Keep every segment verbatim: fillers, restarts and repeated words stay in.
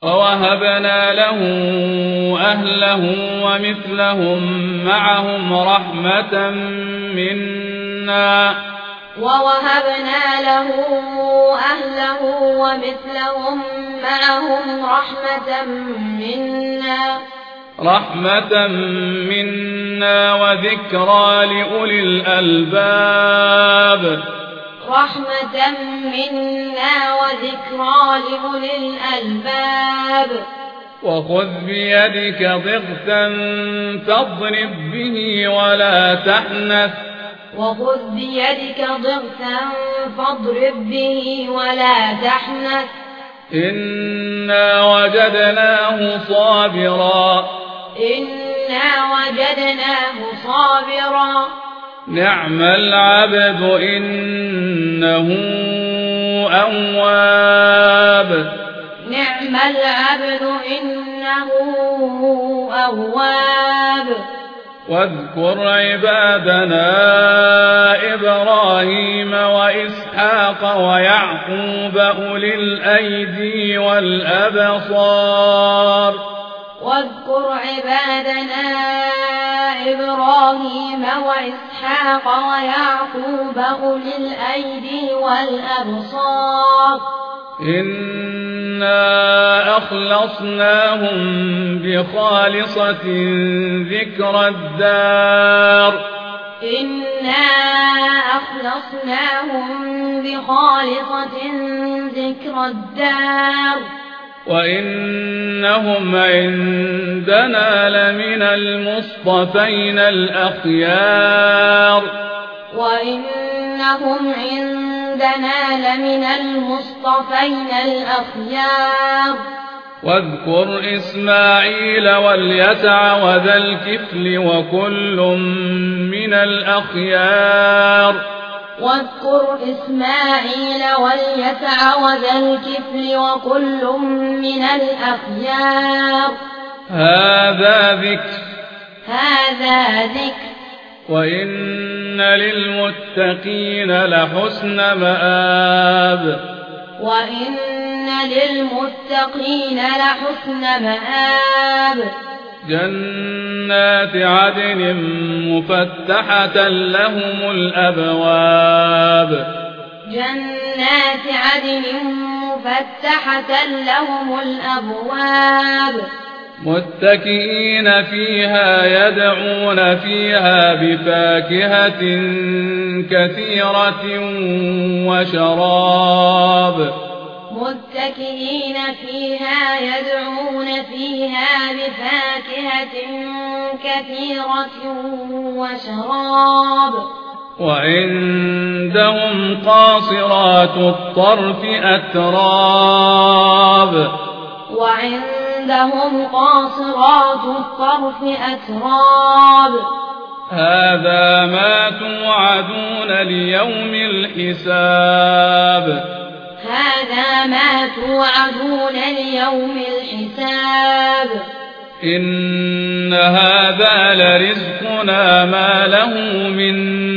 ووهبنا له أهله ومثلهم معهم رحمة منا ووهبنا له أهله ومثلهم معهم رحمة منا رحمة منا وذكرى لأولي الألباب رحمة منا وذكرى لأولي الألباب وخذ بيدك ضغثا فاضرب به ولا تحنث وخذ بيدك ضغثا فاضرب به ولا تحنث إنا وجدناه صابرا إنا وجدناه صابرا نعم العبد إنه أواب نعم العبد إنه أواب واذكر عبادنا إبراهيم وإسحاق ويعقوب أولي الأيدي والأبصار واذكر عبادنا إبراهيم وإسحاق ويعقوب أولي الأيدي والأبصار إنا أخلصناهم بخالصة ذكر الدار إنا أخلصناهم بخالصة ذكر الدار وإنهم عندنا لمن المصطفين الأخيار وإنهم عندنا لمن المصطفين الأخيار واذكر إسماعيل واليسع وذا الكفل وكل من الأخيار واذكر إسماعيل واليسع وذا الكفل وكل من الأخيار هذا ذكر هذا ذكر وإن للمتقين لحسن مآب وإن للمتقين لحسن مآب جنات عدن مفتحة لهم الأبواب جنات عدن مفتحة لهم الأبواب متكئين فيها يدعون فيها بفاكهة كثيرة وشراب متكئين فيها يدعون فيها بفاكهة كثيرة وشراب وعندهم قاصرات الطرف أتراب وعندهم قاصرات الطرف أتراب هذا ما توعدون ليوم الحساب هذا ما توعدون ليوم الحساب إن هذا لرزقنا ما له من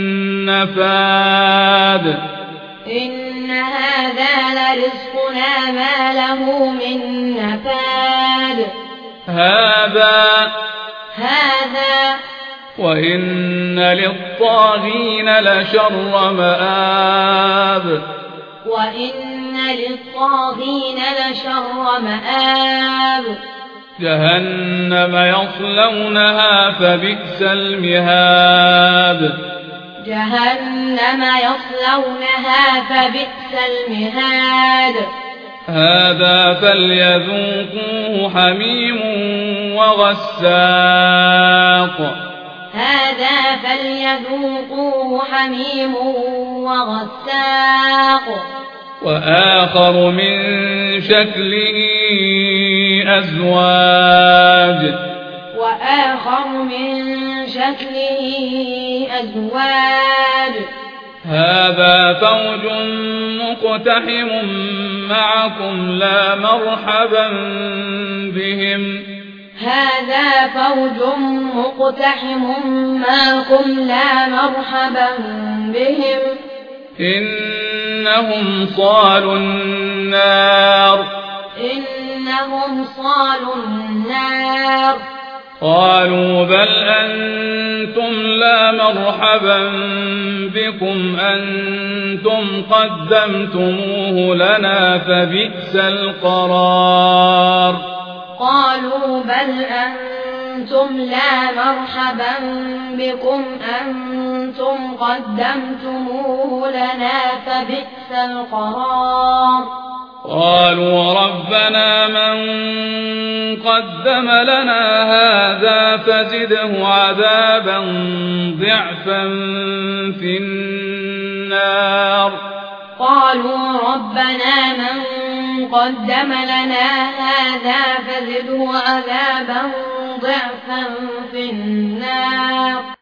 نفاد إن هذا لرزقنا ما له من نفاد هذا هذا وإن للطاغين لشر مآب وإن للطاغين لشر مآب جهنم يصلونها فبئس المهاد جهنم يصلونها فبئس المهاد هذا فليذوقوه حميم وغساق هذا فليذوقوه حميم وغساق وآخر من شكله أزواج وآخر من شكله أزواج هذا فوج مقتحم معكم لا مرحبا بهم هذا فوج مقتحم معكم لا مرحبا بهم إنهم صالوا النار إن إنهم صالوا النار قالوا بل أنتم لا مرحبا بكم أنتم قدمتموه لنا فبئس القرار قالوا بل أنتم لا مرحبا بكم أنتم قدمتموه لنا فبئس القرار قالوا ربنا من قدم لنا هذا فزده عذابا ضعفا في النار قالوا ربنا من قدم لنا هذا فزده عذابا ضعفا في النار